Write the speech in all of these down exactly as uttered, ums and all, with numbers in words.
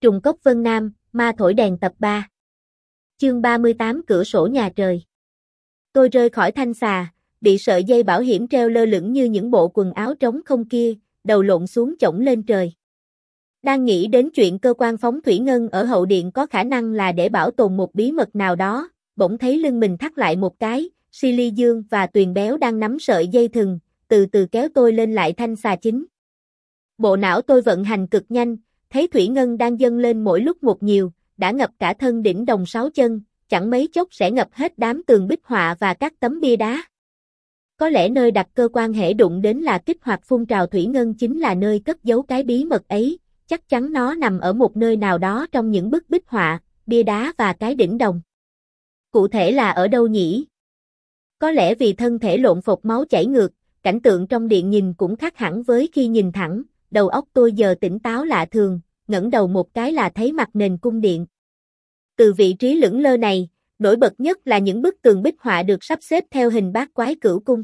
Trùng cốc Vân Nam, ma thổi đèn tập ba. Chương ba mươi tám Cửa sổ nhà trời. Tôi rơi khỏi thanh xà, bị sợi dây bảo hiểm treo lơ lửng như những bộ quần áo trống không kia, đầu lộn xuống chổng lên trời. Đang nghĩ đến chuyện cơ quan phóng thủy ngân ở hậu điện có khả năng là để bảo tồn một bí mật nào đó, bỗng thấy lưng mình thắt lại một cái, Silly Dương và Tuyền Béo đang nắm sợi dây thừng, từ từ kéo tôi lên lại thanh xà chính. Bộ não tôi vận hành cực nhanh, thấy thủy ngân đang dâng lên mỗi lúc một nhiều, đã ngập cả thân đỉnh đồng sáu chân, chẳng mấy chốc sẽ ngập hết đám tường bích họa và các tấm bia đá. Có lẽ nơi đặt cơ quan hệ đụng đến là kích hoạt phun trào thủy ngân chính là nơi cất giấu cái bí mật ấy, chắc chắn nó nằm ở một nơi nào đó trong những bức bích họa, bia đá và cái đỉnh đồng. Cụ thể là ở đâu nhỉ? Có lẽ vì thân thể lộn phột máu chảy ngược, cảnh tượng trong điện nhìn cũng khác hẳn với khi nhìn thẳng, đầu óc tôi giờ tỉnh táo lạ thường, ngẩng đầu một cái là thấy mặt nền cung điện. Từ vị trí lững lơ này, nổi bật nhất là những bức tường bích họa được sắp xếp theo hình bát quái cửu cung.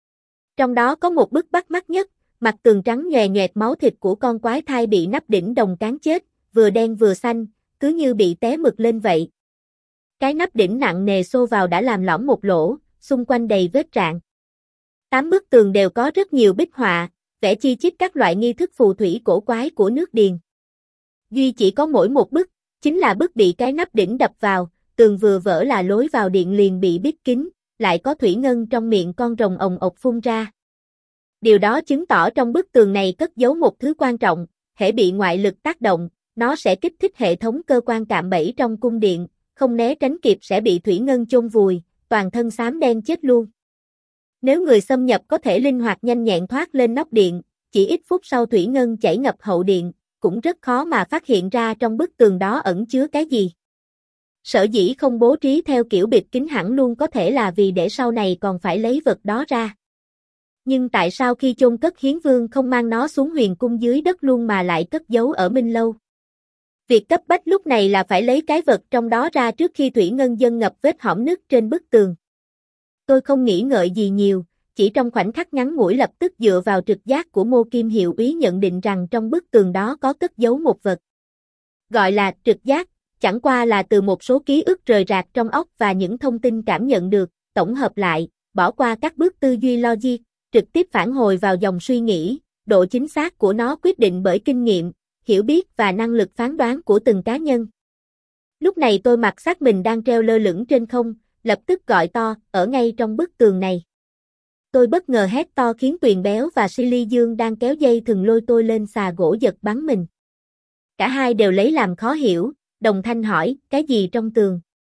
Trong đó có một bức bắt mắt nhất, mặt tường trắng nhòe nhoẹt máu thịt của con quái thai bị nắp đỉnh đồng cán chết, vừa đen vừa xanh, cứ như bị té mực lên vậy. Cái nắp đỉnh nặng nề xô vào đã làm lõm một lỗ, xung quanh đầy vết rạn. Tám bức tường đều có rất nhiều bích họa, vẽ chi chít các loại nghi thức phù thủy cổ quái của nước Điền. Duy chỉ có mỗi một bức, chính là bức bị cái nắp đỉnh đập vào, tường vừa vỡ là lối vào điện liền bị bít kín, lại có thủy ngân trong miệng con rồng ồng ộc phun ra. Điều đó chứng tỏ trong bức tường này cất giấu một thứ quan trọng, hễ bị ngoại lực tác động, nó sẽ kích thích hệ thống cơ quan cạm bẫy trong cung điện, không né tránh kịp sẽ bị thủy ngân chôn vùi, toàn thân xám đen chết luôn. Nếu người xâm nhập có thể linh hoạt nhanh nhẹn thoát lên nóc điện, chỉ ít phút sau thủy ngân chảy ngập hậu điện, cũng rất khó mà phát hiện ra trong bức tường đó ẩn chứa cái gì. Sở dĩ không bố trí theo kiểu bịt kín hẳn luôn có thể là vì để sau này còn phải lấy vật đó ra. Nhưng tại sao khi chôn cất hiến vương không mang nó xuống huyền cung dưới đất luôn mà lại cất giấu ở Minh Lâu? Việc cấp bách lúc này là phải lấy cái vật trong đó ra trước khi thủy ngân dâng ngập vết hõm nứt trên bức tường. Tôi không nghĩ ngợi gì nhiều, chỉ trong khoảnh khắc ngắn ngủi lập tức dựa vào trực giác của Mô Kim Hiệu úy nhận định rằng trong bức tường đó có cất giấu một vật. Gọi là trực giác, chẳng qua là từ một số ký ức rời rạc trong óc và những thông tin cảm nhận được, tổng hợp lại, bỏ qua các bước tư duy logic, trực tiếp phản hồi vào dòng suy nghĩ, độ chính xác của nó quyết định bởi kinh nghiệm, hiểu biết và năng lực phán đoán của từng cá nhân. Lúc này tôi mặc xác mình đang treo lơ lửng trên không, lập tức gọi to, ở ngay trong bức tường này. Tôi bất ngờ hét to khiến Tuyền Béo và Silly Dương đang kéo dây thừng lôi tôi lên xà gỗ giật bắn mình. Cả hai đều lấy làm khó hiểu, đồng thanh hỏi, cái gì trong tường?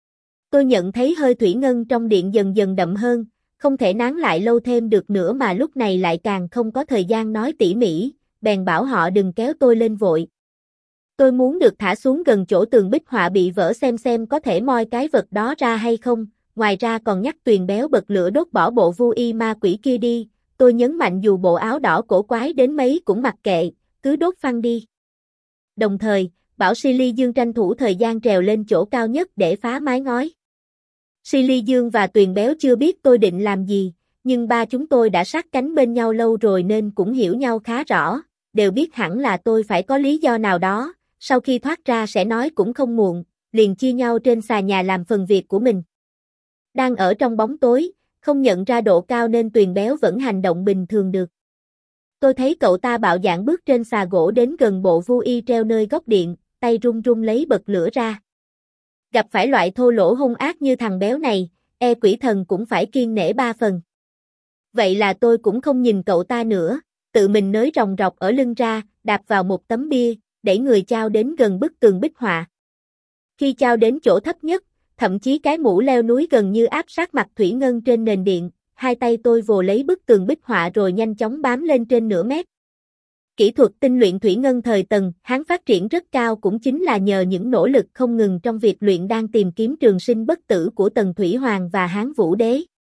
Tôi nhận thấy hơi thủy ngân trong điện dần dần đậm hơn, không thể nán lại lâu thêm được nữa mà lúc này lại càng không có thời gian nói tỉ mỉ, bèn bảo họ đừng kéo tôi lên vội. Tôi muốn được thả xuống gần chỗ tường bích họa bị vỡ xem xem có thể moi cái vật đó ra hay không, ngoài ra còn nhắc Tuyền Béo bật lửa đốt bỏ bộ vu y ma quỷ kia đi, tôi nhấn mạnh dù bộ áo đỏ cổ quái đến mấy cũng mặc kệ, cứ đốt phăng đi. Đồng thời, bảo Silly Dương tranh thủ thời gian trèo lên chỗ cao nhất để phá mái ngói. Silly Dương và Tuyền Béo chưa biết tôi định làm gì, nhưng ba chúng tôi đã sát cánh bên nhau lâu rồi nên cũng hiểu nhau khá rõ, đều biết hẳn là tôi phải có lý do nào đó, sau khi thoát ra sẽ nói cũng không muộn, liền chia nhau trên xà nhà làm phần việc của mình. Đang ở trong bóng tối, không nhận ra độ cao nên Tuyền Béo vẫn hành động bình thường được. Tôi thấy cậu ta bạo dạn bước trên xà gỗ đến gần bộ vu y treo nơi góc điện, tay run run lấy bật lửa ra. Gặp phải loại thô lỗ hung ác như thằng béo này, e quỷ thần cũng phải kiêng nể ba phần. Vậy là tôi cũng không nhìn cậu ta nữa, tự mình nới ròng rọc ở lưng ra, đạp vào một tấm bia, đẩy người chao đến gần bức tường bích họa. Khi chao đến chỗ thấp nhất, thậm chí cái mũ leo núi gần như áp sát mặt thủy ngân trên nền điện, hai tay tôi vồ lấy bức tường bích họa rồi nhanh chóng bám lên trên nửa mét. Kỹ thuật tinh luyện thủy ngân thời Tần, Hán phát triển rất cao cũng chính là nhờ những nỗ lực không ngừng trong việc luyện đang tìm kiếm trường sinh bất tử của Tần Thủy Hoàng và Hán Vũ Đế.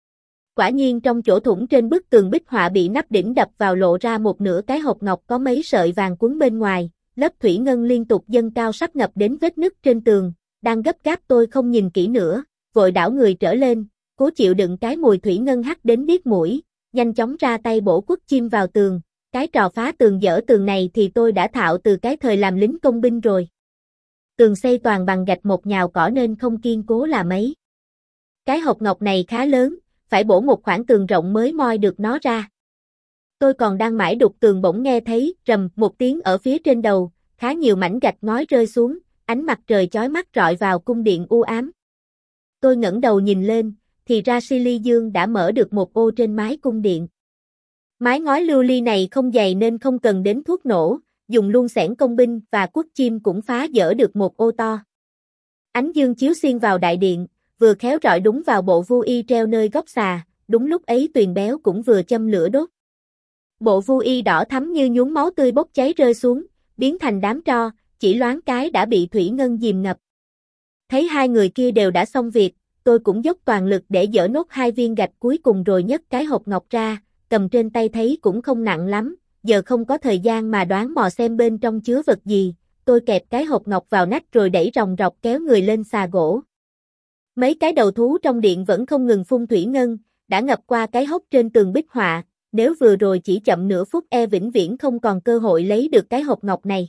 Quả nhiên trong chỗ thủng trên bức tường bích họa bị nắp đỉnh đập vào lộ ra một nửa cái hộp ngọc có mấy sợi vàng quấn bên ngoài, lớp thủy ngân liên tục dâng cao sắp ngập đến vết nứt trên tường, đang gấp gáp tôi không nhìn kỹ nữa, vội đảo người trở lên, cố chịu đựng cái mùi thủy ngân hắt đến điếc mũi, nhanh chóng ra tay bổ quất chim vào tường. Cái trò phá tường dở tường này thì tôi đã thạo từ cái thời làm lính công binh rồi. Tường xây toàn bằng gạch một nhào cỏ nên không kiên cố là mấy. Cái hộp ngọc này khá lớn, phải bổ một khoảng tường rộng mới moi được nó ra. Tôi còn đang mãi đục tường bỗng nghe thấy rầm một tiếng ở phía trên đầu, khá nhiều mảnh gạch ngói rơi xuống, ánh mặt trời chói mắt rọi vào cung điện u ám. Tôi ngẩng đầu nhìn lên, thì ra Si Ly Dương đã mở được một ô trên mái cung điện. Mái ngói lưu ly này không dày nên không cần đến thuốc nổ, dùng luôn xẻng công binh và cuốc chim cũng phá dỡ được một ô to. Ánh dương chiếu xuyên vào đại điện, vừa khéo rọi đúng vào bộ vu y treo nơi góc xà, đúng lúc ấy Tuyền Béo cũng vừa châm lửa đốt. Bộ vu y đỏ thắm như nhuốm máu tươi bốc cháy rơi xuống, biến thành đám tro, chỉ loáng cái đã bị thủy ngân dìm ngập. Thấy hai người kia đều đã xong việc, tôi cũng dốc toàn lực để dỡ nốt hai viên gạch cuối cùng rồi nhấc cái hộp ngọc ra, cầm trên tay thấy cũng không nặng lắm, giờ không có thời gian mà đoán mò xem bên trong chứa vật gì, tôi kẹp cái hộp ngọc vào nách rồi đẩy ròng rọc kéo người lên xà gỗ. Mấy cái đầu thú trong điện vẫn không ngừng phun thủy ngân, đã ngập qua cái hốc trên tường bích họa, nếu vừa rồi chỉ chậm nửa phút e vĩnh viễn không còn cơ hội lấy được cái hộp ngọc này.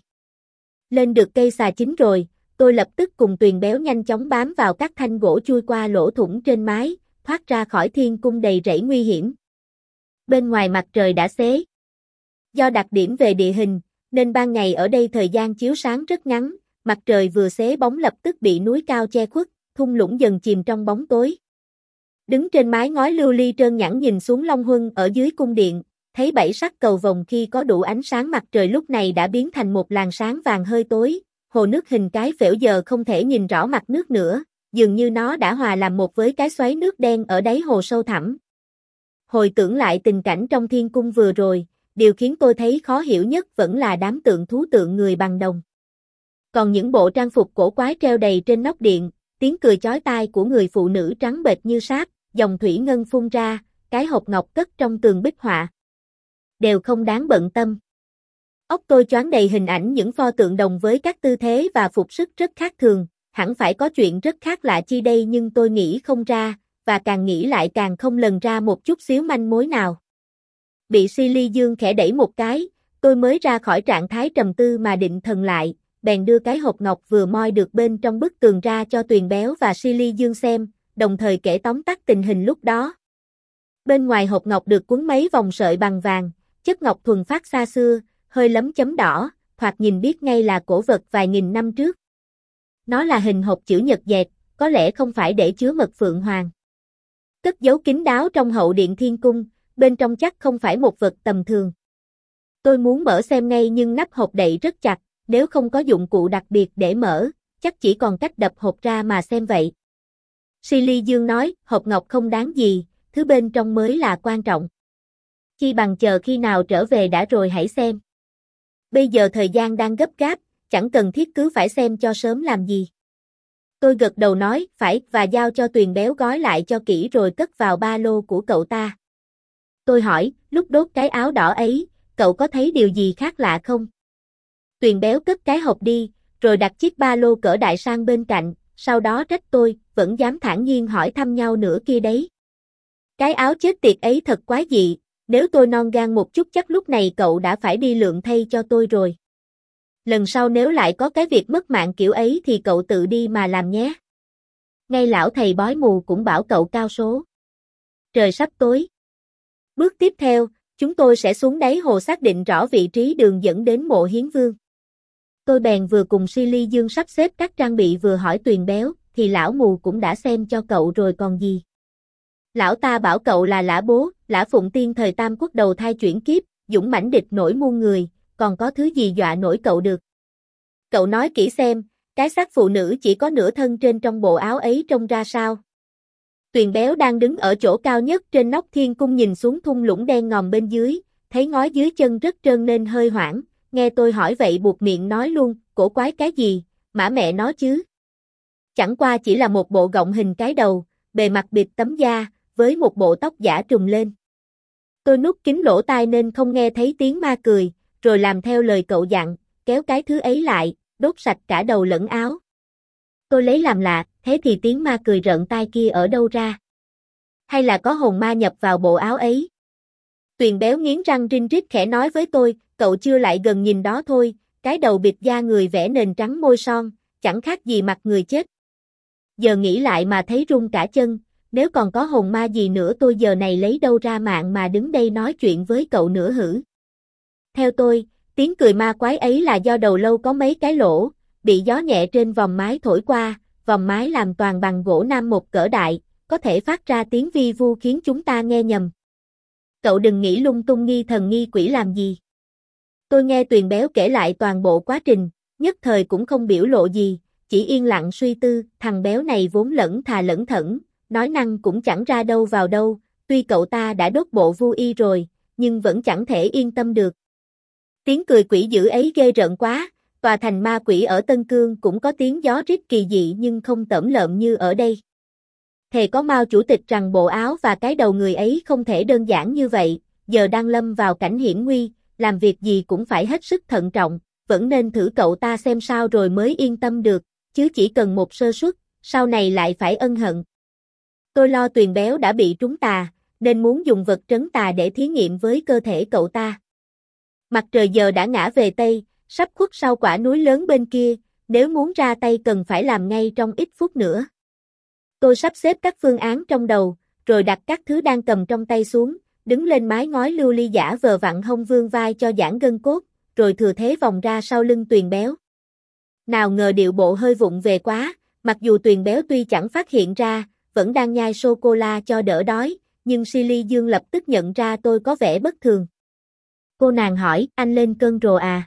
Lên được cây xà chính rồi, tôi lập tức cùng Tuyền Béo nhanh chóng bám vào các thanh gỗ chui qua lỗ thủng trên mái, thoát ra khỏi thiên cung đầy rẫy nguy hiểm. Bên ngoài mặt trời đã xế. Do đặc điểm về địa hình, nên ban ngày ở đây thời gian chiếu sáng rất ngắn, mặt trời vừa xế bóng lập tức bị núi cao che khuất, thung lũng dần chìm trong bóng tối. Đứng trên mái ngói lưu ly trơn nhẵn nhìn xuống Long Huân ở dưới cung điện, thấy bảy sắc cầu vồng khi có đủ ánh sáng mặt trời lúc này đã biến thành một làn sáng vàng hơi tối, hồ nước hình cái phễu giờ không thể nhìn rõ mặt nước nữa, dường như nó đã hòa làm một với cái xoáy nước đen ở đáy hồ sâu thẳm. Hồi tưởng lại tình cảnh trong thiên cung vừa rồi, điều khiến tôi thấy khó hiểu nhất vẫn là đám tượng thú tượng người bằng đồng. Còn những bộ trang phục cổ quái treo đầy trên nóc điện, tiếng cười chói tai của người phụ nữ trắng bệch như sáp, dòng thủy ngân phun ra, cái hộp ngọc cất trong tường bích họa. Đều không đáng bận tâm. Óc tôi choáng đầy hình ảnh những pho tượng đồng với các tư thế và phục sức rất khác thường, hẳn phải có chuyện rất khác lạ chi đây nhưng tôi nghĩ không ra, và càng nghĩ lại càng không lần ra một chút xíu manh mối nào. Bị Si Ly Dương khẽ đẩy một cái, tôi mới ra khỏi trạng thái trầm tư mà định thần lại, bèn đưa cái hộp ngọc vừa moi được bên trong bức tường ra cho Tuyền Béo và Si Ly Dương xem, đồng thời kể tóm tắt tình hình lúc đó. Bên ngoài hộp ngọc được quấn mấy vòng sợi bằng vàng, chất ngọc thuần phát xa xưa, hơi lấm chấm đỏ, thoạt nhìn biết ngay là cổ vật vài nghìn năm trước. Nó là hình hộp chữ nhật dẹt, có lẽ không phải để chứa mật phượng hoàng. Cất giấu kín đáo trong hậu điện thiên cung, bên trong chắc không phải một vật tầm thường. Tôi muốn mở xem ngay nhưng nắp hộp đậy rất chặt, nếu không có dụng cụ đặc biệt để mở, chắc chỉ còn cách đập hộp ra mà xem vậy. Si Ly Dương nói, hộp ngọc không đáng gì, thứ bên trong mới là quan trọng. Chi bằng chờ khi nào trở về đã rồi hãy xem. Bây giờ thời gian đang gấp gáp, chẳng cần thiết cứ phải xem cho sớm làm gì. Tôi gật đầu nói, phải, và giao cho Tuyền Béo gói lại cho kỹ rồi cất vào ba lô của cậu ta. Tôi hỏi, lúc đốt cái áo đỏ ấy, cậu có thấy điều gì khác lạ không? Tuyền Béo cất cái hộp đi, rồi đặt chiếc ba lô cỡ đại sang bên cạnh, sau đó trách tôi, vẫn dám thản nhiên hỏi thăm nhau nữa kia đấy. Cái áo chết tiệt ấy thật quái dị, nếu tôi non gan một chút chắc lúc này cậu đã phải đi lượm thay cho tôi rồi. Lần sau nếu lại có cái việc mất mạng kiểu ấy thì cậu tự đi mà làm nhé. Ngay lão thầy bói mù cũng bảo cậu cao số. Trời sắp tối. Bước tiếp theo, chúng tôi sẽ xuống đáy hồ xác định rõ vị trí đường dẫn đến mộ Hiến Vương. Tôi bèn vừa cùng Si Ly Dương sắp xếp các trang bị vừa hỏi Tuyền Béo, thì lão mù cũng đã xem cho cậu rồi còn gì. Lão ta bảo cậu là Lã Bố, Lã Phụng Tiên thời Tam Quốc đầu thai chuyển kiếp, dũng mãnh địch nổi muôn người, còn có thứ gì dọa nổi cậu được. Cậu nói kỹ xem, cái xác phụ nữ chỉ có nửa thân trên trong bộ áo ấy trông ra sao. Tuyền Béo đang đứng ở chỗ cao nhất trên nóc thiên cung nhìn xuống thung lũng đen ngòm bên dưới, thấy ngói dưới chân rất trơn nên hơi hoảng, nghe tôi hỏi vậy buộc miệng nói luôn, cổ quái cái gì, mã mẹ nó chứ. Chẳng qua chỉ là một bộ gọng hình cái đầu, bề mặt bịt tấm da, với một bộ tóc giả trùm lên. Tôi nút kín lỗ tai nên không nghe thấy tiếng ma cười, rồi làm theo lời cậu dặn, kéo cái thứ ấy lại, đốt sạch cả đầu lẫn áo. Tôi lấy làm lạ, thế thì tiếng ma cười rợn tai kia ở đâu ra? Hay là có hồn ma nhập vào bộ áo ấy? Tuyền Béo nghiến răng rinh rít khẽ nói với tôi, cậu chưa lại gần nhìn đó thôi, cái đầu bịt da người vẽ nền trắng môi son, chẳng khác gì mặt người chết. Giờ nghĩ lại mà thấy run cả chân, nếu còn có hồn ma gì nữa tôi giờ này lấy đâu ra mạng mà đứng đây nói chuyện với cậu nữa hử? Theo tôi, tiếng cười ma quái ấy là do đầu lâu có mấy cái lỗ, bị gió nhẹ trên vòng mái thổi qua, vòng mái làm toàn bằng gỗ nam một cỡ đại, có thể phát ra tiếng vi vu khiến chúng ta nghe nhầm. Cậu đừng nghĩ lung tung nghi thần nghi quỷ làm gì. Tôi nghe Tuyền Béo kể lại toàn bộ quá trình, nhất thời cũng không biểu lộ gì, chỉ yên lặng suy tư, thằng béo này vốn lẫn thà lẫn thẫn, nói năng cũng chẳng ra đâu vào đâu, tuy cậu ta đã đốt bộ vu y rồi, nhưng vẫn chẳng thể yên tâm được. Tiếng cười quỷ dữ ấy ghê rợn quá, tòa thành ma quỷ ở Tân Cương cũng có tiếng gió rít kỳ dị nhưng không tởm lợm như ở đây. Thề có Mao chủ tịch rằng bộ áo và cái đầu người ấy không thể đơn giản như vậy, giờ đang lâm vào cảnh hiểm nguy, làm việc gì cũng phải hết sức thận trọng, vẫn nên thử cậu ta xem sao rồi mới yên tâm được, chứ chỉ cần một sơ suất, sau này lại phải ân hận. Tôi lo Tuyền Béo đã bị trúng tà, nên muốn dùng vật trấn tà để thí nghiệm với cơ thể cậu ta. Mặt trời giờ đã ngã về Tây, sắp khuất sau quả núi lớn bên kia, nếu muốn ra tay cần phải làm ngay trong ít phút nữa. Tôi sắp xếp các phương án trong đầu, rồi đặt các thứ đang cầm trong tay xuống, đứng lên mái ngói lưu ly giả vờ vặn hông vương vai cho giãn gân cốt, rồi thừa thế vòng ra sau lưng Tuyền Béo. Nào ngờ điệu bộ hơi vụng về quá, mặc dù Tuyền Béo tuy chẳng phát hiện ra, vẫn đang nhai sô-cô-la cho đỡ đói, nhưng Silly Dương lập tức nhận ra tôi có vẻ bất thường. Cô nàng hỏi, anh lên cơn rồi à?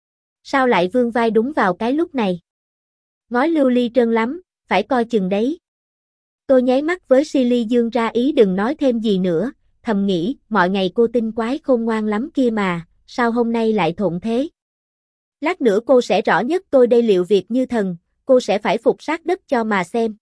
Sao lại vương vai đúng vào cái lúc này? Ngói lưu ly trơn lắm, phải coi chừng đấy. Tôi nháy mắt với Silly Dương ra ý đừng nói thêm gì nữa, thầm nghĩ, mọi ngày cô tinh quái khôn ngoan lắm kia mà, sao hôm nay lại thộn thế? Lát nữa cô sẽ rõ nhất tôi đây liệu việc như thần, cô sẽ phải phục sát đất cho mà xem.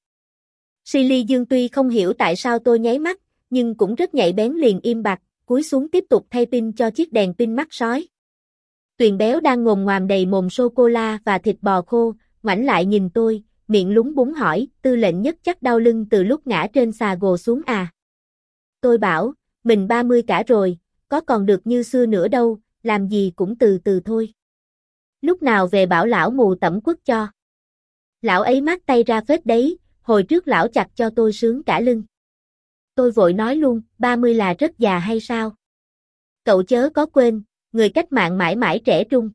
Silly Dương tuy không hiểu tại sao tôi nháy mắt, nhưng cũng rất nhạy bén liền im bặt, cúi xuống tiếp tục thay pin cho chiếc đèn pin mắt sói. Tuyền Béo đang ngồm ngoàm đầy mồm sô-cô-la và thịt bò khô, ngoảnh lại nhìn tôi, miệng lúng búng hỏi, tư lệnh nhất chắc đau lưng từ lúc ngã trên xà gồ xuống à? Tôi bảo, mình ba mươi cả rồi, có còn được như xưa nữa đâu, làm gì cũng từ từ thôi. Lúc nào về bảo lão mù tẩm quất cho. Lão ấy mát tay ra phết đấy, hồi trước lão chặt cho tôi sướng cả lưng. Tôi vội nói luôn, ba mươi là rất già hay sao? Cậu chớ có quên, người cách mạng mãi mãi trẻ trung.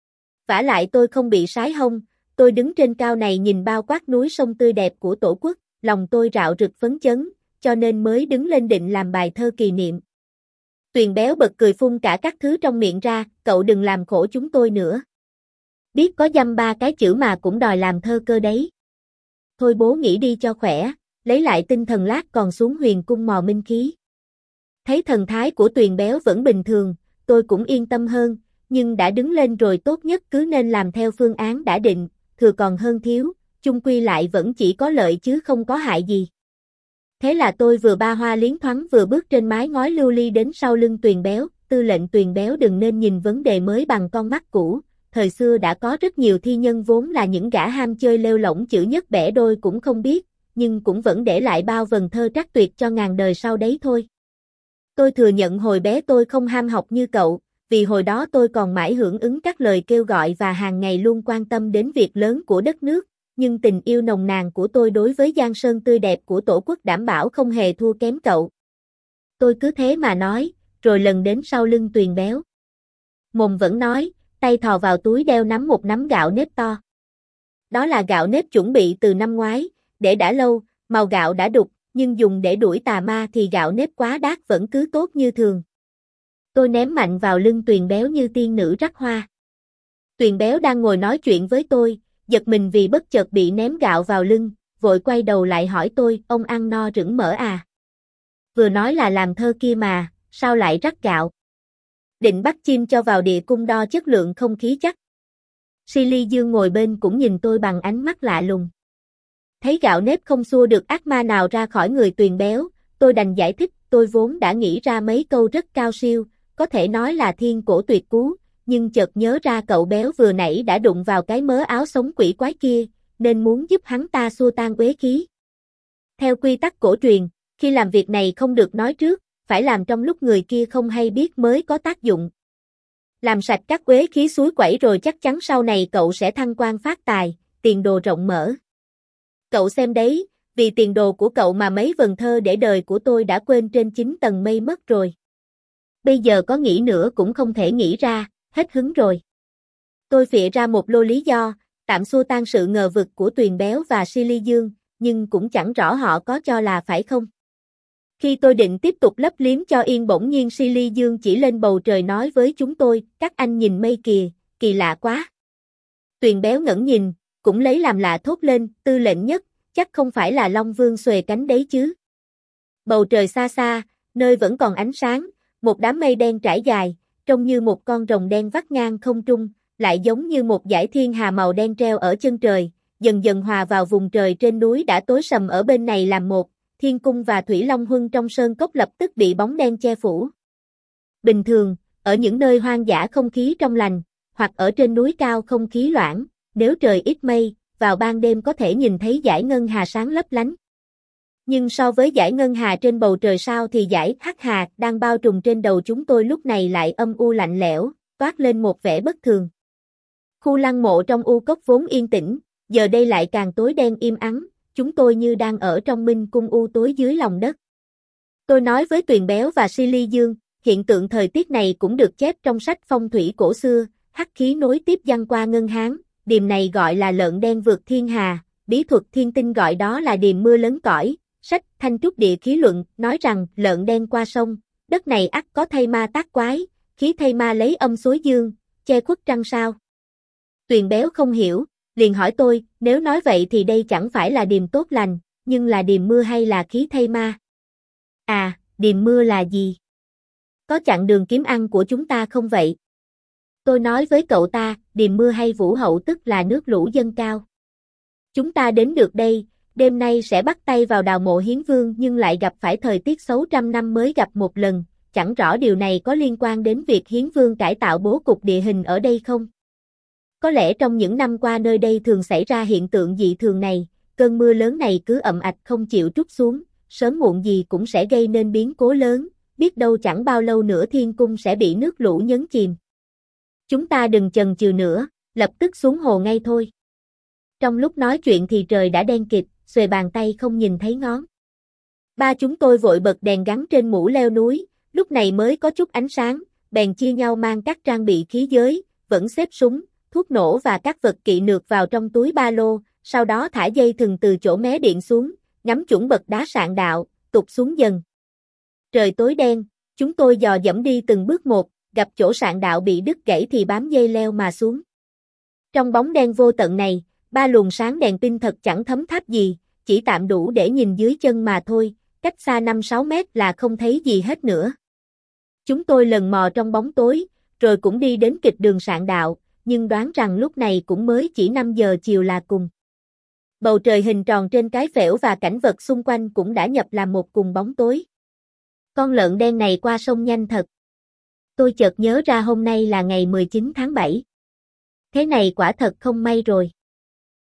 Vả lại tôi không bị sái hông, tôi đứng trên cao này nhìn bao quát núi sông tươi đẹp của Tổ quốc, lòng tôi rạo rực phấn chấn, cho nên mới đứng lên định làm bài thơ kỷ niệm. Tuyền Béo bật cười phun cả các thứ trong miệng ra, cậu đừng làm khổ chúng tôi nữa. Biết có dăm ba cái chữ mà cũng đòi làm thơ cơ đấy. Thôi bố nghĩ đi cho khỏe, lấy lại tinh thần lát còn xuống huyền cung mò minh khí. Thấy thần thái của Tuyền Béo vẫn bình thường, tôi cũng yên tâm hơn, nhưng đã đứng lên rồi tốt nhất cứ nên làm theo phương án đã định, thừa còn hơn thiếu, chung quy lại vẫn chỉ có lợi chứ không có hại gì. Thế là tôi vừa ba hoa liến thoáng vừa bước trên mái ngói lưu ly đến sau lưng Tuyền Béo, tư lệnh Tuyền Béo đừng nên nhìn vấn đề mới bằng con mắt cũ, thời xưa đã có rất nhiều thi nhân vốn là những gã ham chơi lêu lỏng chữ nhất bẻ đôi cũng không biết, nhưng cũng vẫn để lại bao vần thơ trắc tuyệt cho ngàn đời sau đấy thôi. Tôi thừa nhận hồi bé tôi không ham học như cậu, vì hồi đó tôi còn mãi hưởng ứng các lời kêu gọi và hàng ngày luôn quan tâm đến việc lớn của đất nước, nhưng tình yêu nồng nàn của tôi đối với giang sơn tươi đẹp của Tổ quốc đảm bảo không hề thua kém cậu. Tôi cứ thế mà nói, rồi lần đến sau lưng Tuyền Béo. Mồm vẫn nói, tay thò vào túi đeo nắm một nắm gạo nếp to. Đó là gạo nếp chuẩn bị từ năm ngoái, để đã lâu, màu gạo đã đục, nhưng dùng để đuổi tà ma thì gạo nếp quá đát vẫn cứ tốt như thường. Tôi ném mạnh vào lưng Tuyền Béo như tiên nữ rắc hoa. Tuyền Béo đang ngồi nói chuyện với tôi, giật mình vì bất chợt bị ném gạo vào lưng, vội quay đầu lại hỏi tôi, ông ăn no rửng mỡ à? Vừa nói là làm thơ kia mà, sao lại rắc gạo? Định bắt chim cho vào địa cung đo chất lượng không khí chắc. Silly Dương ngồi bên cũng nhìn tôi bằng ánh mắt lạ lùng. Thấy gạo nếp không xua được ác ma nào ra khỏi người Tuyền Béo, tôi đành giải thích, tôi vốn đã nghĩ ra mấy câu rất cao siêu, có thể nói là thiên cổ tuyệt cú, nhưng chợt nhớ ra cậu béo vừa nãy đã đụng vào cái mớ áo sống quỷ quái kia, nên muốn giúp hắn ta xua tan uế khí. Theo quy tắc cổ truyền, khi làm việc này không được nói trước, phải làm trong lúc người kia không hay biết mới có tác dụng. Làm sạch các uế khí suối quẩy rồi chắc chắn sau này cậu sẽ thăng quan phát tài, tiền đồ rộng mở. Cậu xem đấy, vì tiền đồ của cậu mà mấy vần thơ để đời của tôi đã quên trên chín tầng mây mất rồi. Bây giờ có nghĩ nữa cũng không thể nghĩ ra, hết hứng rồi. Tôi phịa ra một lô lý do, tạm xua tan sự ngờ vực của Tuyền Béo và Silly Dương, nhưng cũng chẳng rõ họ có cho là phải không. Khi tôi định tiếp tục lấp liếm cho yên bỗng nhiên Silly Dương chỉ lên bầu trời nói với chúng tôi, các anh nhìn mây kìa, kỳ lạ quá. Tuyền Béo ngẩng nhìn, cũng lấy làm lạ thốt lên, Tư lệnh Nhất, chắc không phải là Long Vương xuề cánh đấy chứ. Bầu trời xa xa, nơi vẫn còn ánh sáng, một đám mây đen trải dài, trông như một con rồng đen vắt ngang không trung, lại giống như một dải thiên hà màu đen treo ở chân trời, dần dần hòa vào vùng trời trên núi đã tối sầm ở bên này làm một, Thiên Cung và Thủy Long Huân trong sơn cốc lập tức bị bóng đen che phủ. Bình thường, ở những nơi hoang dã không khí trong lành, hoặc ở trên núi cao không khí loãng, nếu trời ít mây, vào ban đêm có thể nhìn thấy dải ngân hà sáng lấp lánh. Nhưng so với dải ngân hà trên bầu trời sao thì dải hắc hà đang bao trùm trên đầu chúng tôi lúc này lại âm u lạnh lẽo, toát lên một vẻ bất thường. Khu lăng mộ trong u cốc vốn yên tĩnh, giờ đây lại càng tối đen im ắng, chúng tôi như đang ở trong minh cung u tối dưới lòng đất. Tôi nói với Tuyền Béo và Silly Dương, hiện tượng thời tiết này cũng được chép trong sách phong thủy cổ xưa, hắc khí nối tiếp giăng qua ngân hán, điềm này gọi là lợn đen vượt thiên hà, bí thuật thiên tinh gọi đó là điềm mưa lớn cõi. Sách Thanh Trúc Địa Khí Luận nói rằng lợn đen qua sông, đất này ắt có thây ma tác quái, khí thây ma lấy âm xối dương, che khuất trăng sao. Tuyền Béo không hiểu, liền hỏi tôi, nếu nói vậy thì đây chẳng phải là điềm tốt lành, nhưng là điềm mưa hay là khí thây ma? À, điềm mưa là gì? Có chặn đường kiếm ăn của chúng ta không vậy? Tôi nói với cậu ta, điềm mưa hay vũ hậu tức là nước lũ dâng cao. Chúng ta đến được đây, đêm nay sẽ bắt tay vào đào mộ Hiến Vương nhưng lại gặp phải thời tiết xấu trăm năm mới gặp một lần, chẳng rõ điều này có liên quan đến việc Hiến Vương cải tạo bố cục địa hình ở đây không? Có lẽ trong những năm qua nơi đây thường xảy ra hiện tượng dị thường này, cơn mưa lớn này cứ ậm ạch không chịu trút xuống, sớm muộn gì cũng sẽ gây nên biến cố lớn, biết đâu chẳng bao lâu nữa Thiên Cung sẽ bị nước lũ nhấn chìm. Chúng ta đừng chần chừ nữa, lập tức xuống hồ ngay thôi. Trong lúc nói chuyện thì trời đã đen kịt, xuề bàn tay không nhìn thấy ngón. Ba chúng tôi vội bật đèn gắn trên mũ leo núi, lúc này mới có chút ánh sáng, bèn chia nhau mang các trang bị khí giới, vẫn xếp súng, thuốc nổ và các vật kỵ nược vào trong túi ba lô, sau đó thả dây thừng từ chỗ mé điện xuống, ngắm chuẩn bậc đá sạn đạo, tụt xuống dần. Trời tối đen, chúng tôi dò dẫm đi từng bước một, gặp chỗ sạn đạo bị đứt gãy thì bám dây leo mà xuống. Trong bóng đen vô tận này, ba luồng sáng đèn pin thật chẳng thấm tháp gì, chỉ tạm đủ để nhìn dưới chân mà thôi, cách xa năm sáu mét là không thấy gì hết nữa. Chúng tôi lần mò trong bóng tối, rồi cũng đi đến kịch đường sạn đạo, nhưng đoán rằng lúc này cũng mới chỉ năm giờ chiều là cùng. Bầu trời hình tròn trên cái phễu và cảnh vật xung quanh cũng đã nhập làm một cùng bóng tối. Con lợn đen này qua sông nhanh thật. Tôi chợt nhớ ra hôm nay là ngày mười chín tháng bảy. Thế này quả thật không may rồi.